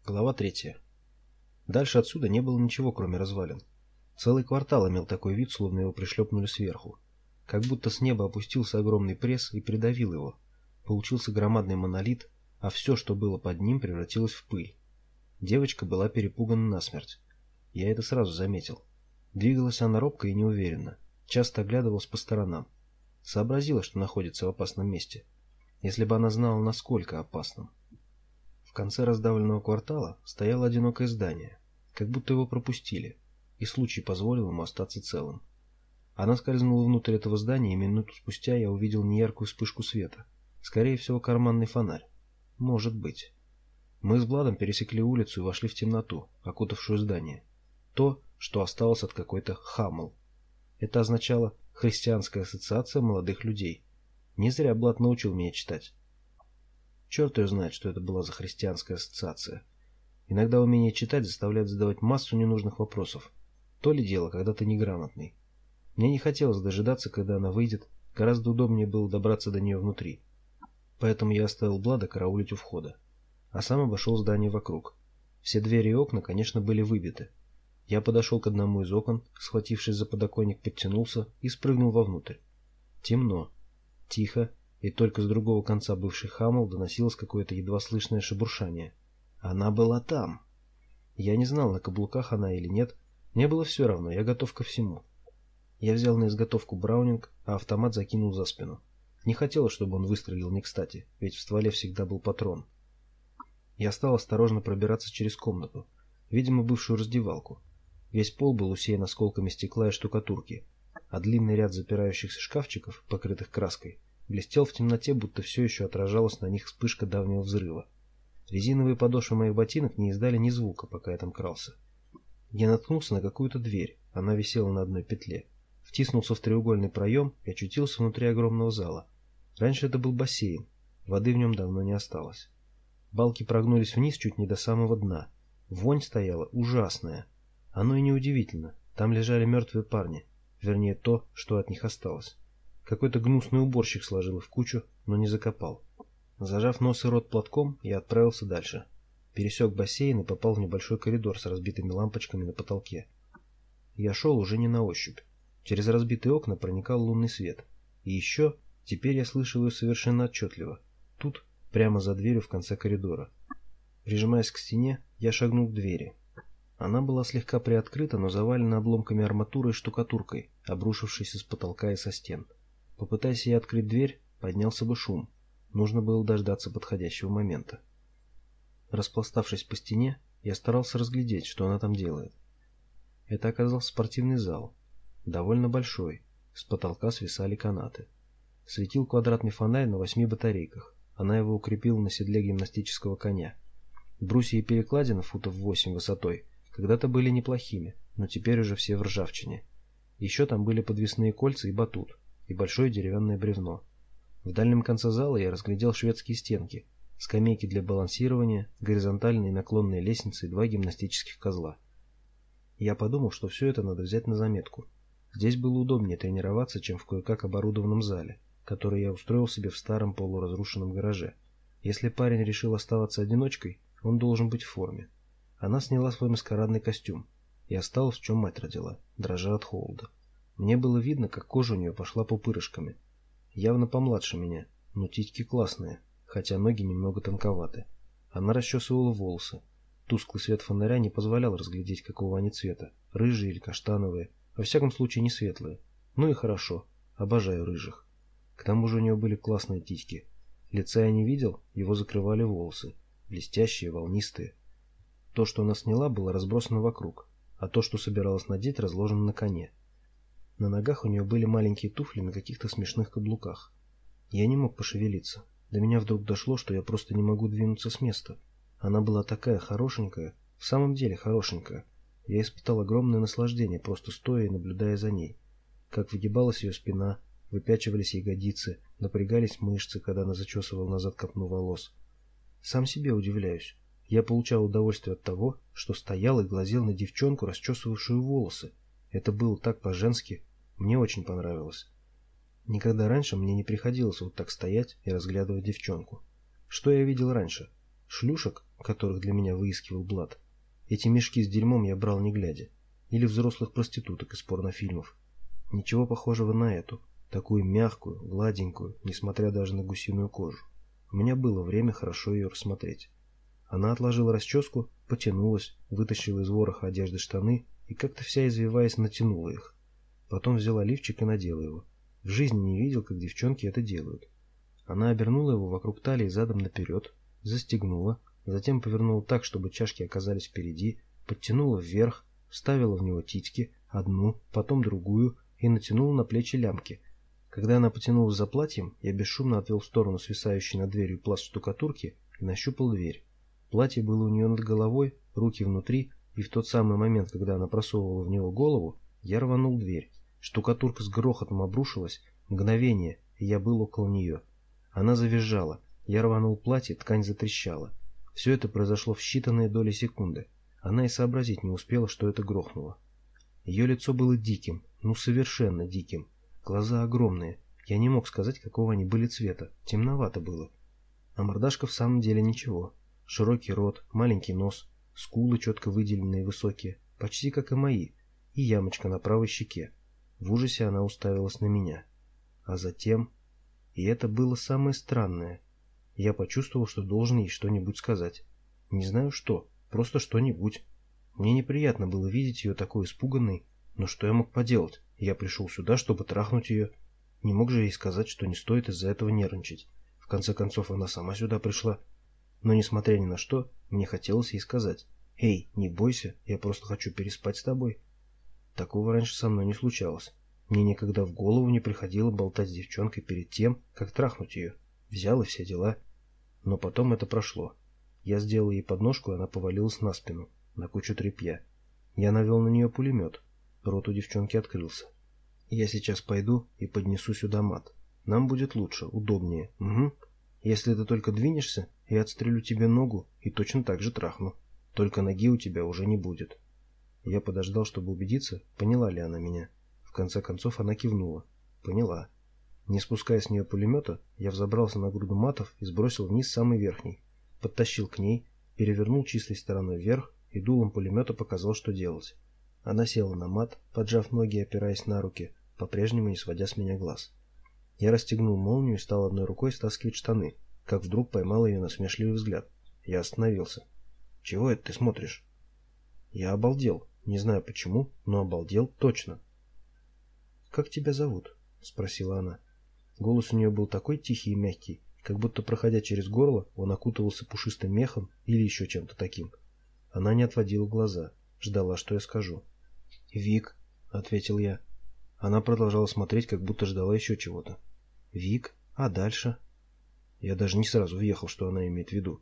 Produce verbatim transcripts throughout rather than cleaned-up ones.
Глава третья. Дальше отсюда не было ничего, кроме развалин. Целый квартал имел такой вид, словно его пришлепнули сверху. Как будто с неба опустился огромный пресс и придавил его. Получился громадный монолит, а все, что было под ним, превратилось в пыль. Девочка была перепугана насмерть. Я это сразу заметил. Двигалась она робко и неуверенно, часто оглядывалась по сторонам. Сообразила, что находится в опасном месте. Если бы она знала, насколько опасном. В конце раздавленного квартала стояло одинокое здание, как будто его пропустили, и случай позволил ему остаться целым. Она скользнула внутрь этого здания, и минуту спустя я увидел неяркую вспышку света. Скорее всего, карманный фонарь. Может быть. Мы с Владом пересекли улицу и вошли в темноту, окутавшую здание. То, что осталось от какой-то Хамл. Это означало «Христианская ассоциация молодых людей». Не зря Влад научил меня читать. Черт ее знает, что это была за христианская ассоциация. Иногда умение читать заставляет задавать массу ненужных вопросов. То ли дело, когда ты неграмотный. Мне не хотелось дожидаться, когда она выйдет, гораздо удобнее было добраться до нее внутри. Поэтому я оставил Влада караулить у входа. А сам обошел здание вокруг. Все двери и окна, конечно, были выбиты. Я подошел к одному из окон, схватившись за подоконник, подтянулся и спрыгнул вовнутрь. Темно, тихо, и только с другого конца бывший Хамл доносилось какое-то едва слышное шебуршание. Она была там. Я не знал, на каблуках она или нет. Мне было все равно, я готов ко всему. Я взял на изготовку браунинг, а автомат закинул за спину. Не хотелось, чтобы он выстрелил не кстати, ведь в стволе всегда был патрон. Я стал осторожно пробираться через комнату, видимо, бывшую раздевалку. Весь пол был усеян осколками стекла и штукатурки, а длинный ряд запирающихся шкафчиков, покрытых краской, блестел в темноте, будто все еще отражалась на них вспышка давнего взрыва. Резиновые подошвы моих ботинок не издали ни звука, пока я там крался. Я наткнулся на какую-то дверь, она висела на одной петле. Втиснулся в треугольный проем и очутился внутри огромного зала. Раньше это был бассейн, воды в нем давно не осталось. Балки прогнулись вниз чуть не до самого дна. Вонь стояла ужасная. Оно и неудивительно, там лежали мертвые парни, вернее то, что от них осталось. Какой-то гнусный уборщик сложил их в кучу, но не закопал. Зажав нос и рот платком, я отправился дальше. Пересек бассейн и попал в небольшой коридор с разбитыми лампочками на потолке. Я шел уже не на ощупь. Через разбитые окна проникал лунный свет. И еще, теперь я слышал ее совершенно отчетливо. Тут, прямо за дверью в конце коридора. Прижимаясь к стене, я шагнул к двери. Она была слегка приоткрыта, но завалена обломками арматуры и штукатуркой, обрушившейся с потолка и со стен. Попытайся я открыть дверь, поднялся бы шум. Нужно было дождаться подходящего момента. Распластавшись по стене, я старался разглядеть, что она там делает. Это оказался спортивный зал. Довольно большой. С потолка свисали канаты. Светил квадратный фонарь на восьми батарейках. Она его укрепила на седле гимнастического коня. Брусья и перекладина футов восемь высотой когда-то были неплохими, но теперь уже все в ржавчине. Еще там были подвесные кольца и батут, и большое деревянное бревно. В дальнем конце зала я разглядел шведские стенки, скамейки для балансирования, горизонтальные и наклонные лестницы и два гимнастических козла. Я подумал, что все это надо взять на заметку. Здесь было удобнее тренироваться, чем в кое-как оборудованном зале, который я устроил себе в старом полуразрушенном гараже. Если парень решил оставаться одиночкой, он должен быть в форме. Она сняла свой маскарадный костюм и осталась, в чем мать родила, дрожа от холода. Мне было видно, как кожа у нее пошла пупырышками. Явно помладше меня, но титьки классные, хотя ноги немного тонковаты. Она расчесывала волосы. Тусклый свет фонаря не позволял разглядеть, какого они цвета, рыжие или каштановые, во всяком случае не светлые. Ну и хорошо, обожаю рыжих. К тому же у нее были классные титьки. Лица я не видел, его закрывали волосы, блестящие, волнистые. То, что она сняла, было разбросано вокруг, а то, что собиралась надеть, разложено на коне. На ногах у нее были маленькие туфли на каких-то смешных каблуках. Я не мог пошевелиться. До меня вдруг дошло, что я просто не могу двинуться с места. Она была такая хорошенькая, в самом деле хорошенькая. Я испытал огромное наслаждение, просто стоя и наблюдая за ней. Как выгибалась ее спина, выпячивались ягодицы, напрягались мышцы, когда она зачесывала назад копну волос. Сам себе удивляюсь. Я получал удовольствие от того, что стоял и глазел на девчонку, расчесывавшую волосы. Это было так по-женски, мне очень понравилось. Никогда раньше мне не приходилось вот так стоять и разглядывать девчонку. Что я видел раньше? Шлюшек? которых для меня выискивал Блад. Эти мешки с дерьмом я брал не глядя. Или взрослых проституток из порнофильмов. Ничего похожего на эту, такую мягкую, гладенькую, несмотря даже на гусиную кожу. У меня было время хорошо ее рассмотреть. Она отложила расческу, потянулась, вытащила из вороха одежды штаны и как-то вся извиваясь натянула их. Потом взяла лифчик и надела его. В жизни не видел, как девчонки это делают. Она обернула его вокруг талии задом наперед, застегнула, затем повернула так, чтобы чашки оказались впереди, подтянула вверх, вставила в него титьки, одну, потом другую, и натянула на плечи лямки. Когда она потянулась за платьем, я бесшумно отвел в сторону свисающий над дверью пласт штукатурки и нащупал дверь. Платье было у нее над головой, руки внутри, и в тот самый момент, когда она просовывала в него голову, я рванул дверь. Штукатурка с грохотом обрушилась, мгновение, и я был около нее. Она завизжала, я рванул платье, ткань затрещала. Все это произошло в считанные доли секунды. Она и сообразить не успела, что это грохнуло. Ее лицо было диким, ну совершенно диким. Глаза огромные. Я не мог сказать, какого они были цвета. Темновато было. А мордашка в самом деле ничего. Широкий рот, маленький нос, скулы четко выделенные и высокие, почти как и мои, и ямочка на правой щеке. В ужасе она уставилась на меня. А затем... И это было самое странное. Я почувствовал, что должен ей что-нибудь сказать. Не знаю что, просто что-нибудь. Мне неприятно было видеть ее такой испуганной, но что я мог поделать? Я пришел сюда, чтобы трахнуть ее. Не мог же ей сказать, что не стоит из-за этого нервничать. В конце концов, она сама сюда пришла. Но, несмотря ни на что, мне хотелось ей сказать: «Эй, не бойся, я просто хочу переспать с тобой». Такого раньше со мной не случалось. Мне никогда в голову не приходило болтать с девчонкой перед тем, как трахнуть ее. Взял и все дела. Но потом это прошло. Я сделал ей подножку, и она повалилась на спину, на кучу тряпья. Я навел на нее пулемет. Рот у девчонки открылся. «Я сейчас пойду и поднесу сюда мат. Нам будет лучше, удобнее. Угу. Если ты только двинешься, я отстрелю тебе ногу и точно так же трахну. Только ноги у тебя уже не будет». Я подождал, чтобы убедиться, поняла ли она меня. В конце концов она кивнула. Поняла. Не спуская с нее пулемета, я взобрался на груду матов и сбросил вниз самый верхний. Подтащил к ней, перевернул чистой стороной вверх и дулом пулемета показал, что делать. Она села на мат, поджав ноги и опираясь на руки, по-прежнему не сводя с меня глаз. Я расстегнул молнию и стал одной рукой стаскивать штаны, как вдруг поймал ее насмешливый взгляд. Я остановился. «Чего это ты смотришь?» Я обалдел. Не знаю почему, но обалдел точно. «Как тебя зовут?» — спросила она. Голос у нее был такой тихий и мягкий, как будто, проходя через горло, он окутывался пушистым мехом или еще чем-то таким. Она не отводила глаза, ждала, что я скажу. «Вик», — ответил я. Она продолжала смотреть, как будто ждала еще чего-то. «Вик? А дальше?» Я даже не сразу въехал, что она имеет в виду.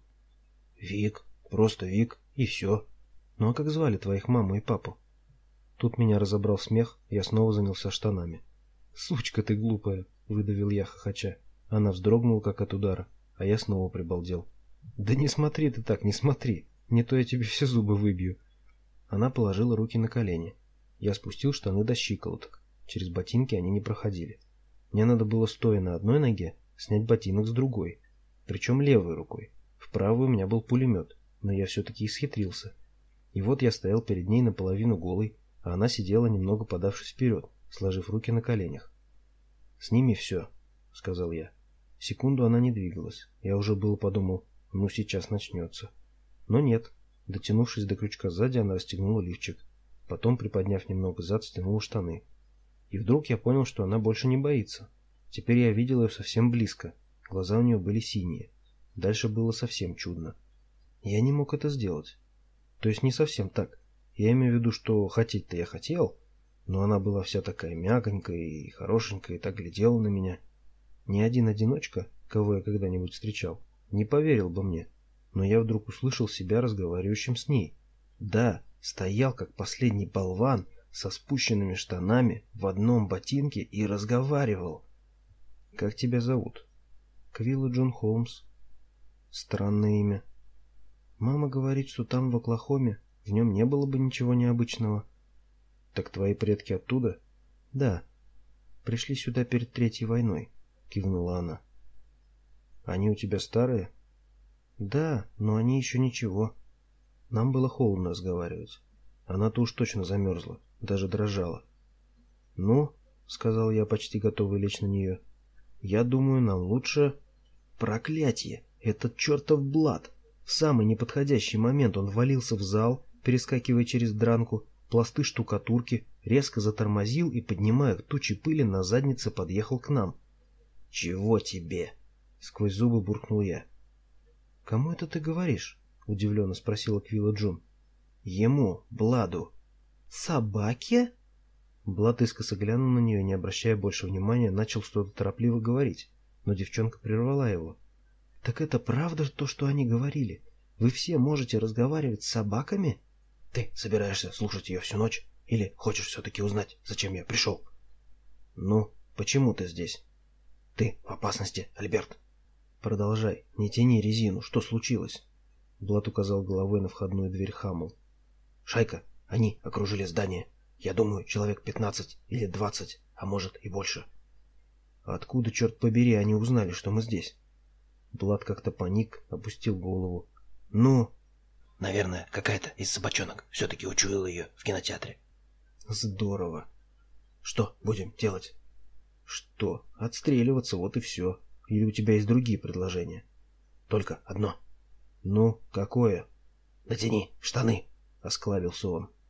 «Вик, просто Вик, и все. Ну а как звали твоих маму и папу?» Тут меня разобрал смех, и я снова занялся штанами. «Сучка ты глупая!» — выдавил я, хохоча. Она вздрогнула, как от удара, а я снова прибалдел. «Да не смотри ты так, не смотри! Не то я тебе все зубы выбью!» Она положила руки на колени. Я спустил штаны до щиколоток. Через ботинки они не проходили. Мне надо было, стоя на одной ноге, снять ботинок с другой. Причем левой рукой. В правую у меня был пулемет, но я все-таки исхитрился. И вот я стоял перед ней наполовину голый, а она сидела, немного подавшись вперед, сложив руки на коленях. «Сними все», — сказал я. Секунду она не двигалась. Я уже было подумал, ну сейчас начнется. Но нет. Дотянувшись до крючка сзади, она расстегнула лифчик. Потом, приподняв немного зад, стянула штаны. И вдруг я понял, что она больше не боится. Теперь я видел ее совсем близко. Глаза у нее были синие. Дальше было совсем чудно. Я не мог это сделать. То есть не совсем так. Я имею в виду, что хотеть-то я хотел, но она была вся такая мягонькая и хорошенькая, и так глядела на меня. Ни один одиночка, кого я когда-нибудь встречал, не поверил бы мне. Но я вдруг услышал себя разговаривающим с ней. Да, стоял как последний болван со спущенными штанами в одном ботинке и разговаривал. «Как тебя зовут?» «Квилла Джон Холмс». Странное имя. Мама говорит, что там, в Оклахоме, в нем не было бы ничего необычного. Так твои предки оттуда? Да. Пришли сюда перед Третьей войной, кивнула она. Они у тебя старые? Да, но они еще ничего. Нам было холодно разговаривать. Она-то уж точно замерзла, даже дрожала. «Ну», — сказал я, почти готовый лечь на нее, — «я думаю, нам лучше...» Проклятье! Этот чертов Блад! В самый неподходящий момент он ввалился в зал, перескакивая через дранку, пласты штукатурки, резко затормозил и, поднимая тучи пыли, на заднице подъехал к нам. «Чего тебе?» — сквозь зубы буркнул я. «Кому это ты говоришь?» — удивленно спросила Квилла Джун. «Ему, Бладу». «Собаке?» Блад искоса глянул на нее, не обращая больше внимания, начал что-то торопливо говорить, но девчонка прервала его. «Так это правда то, что они говорили? Вы все можете разговаривать с собаками?» «Ты собираешься слушать ее всю ночь? Или хочешь все-таки узнать, зачем я пришел?» «Ну, почему ты здесь?» «Ты в опасности, Альберт». «Продолжай, не тяни резину, что случилось?» Блад указал головой на входную дверь Хаммл. «Шайка, они окружили здание. Я думаю, человек пятнадцать или двадцать, а может и больше». «Откуда, черт побери, они узнали, что мы здесь?» Блад как-то паник, опустил голову. «Ну?» «Наверное, какая-то из собачонок все-таки учуяла ее в кинотеатре». «Здорово. Что будем делать?» «Что? Отстреливаться, вот и все. Или у тебя есть другие предложения?» «Только одно». «Ну, какое?» «Натяни штаны», — осклабился он.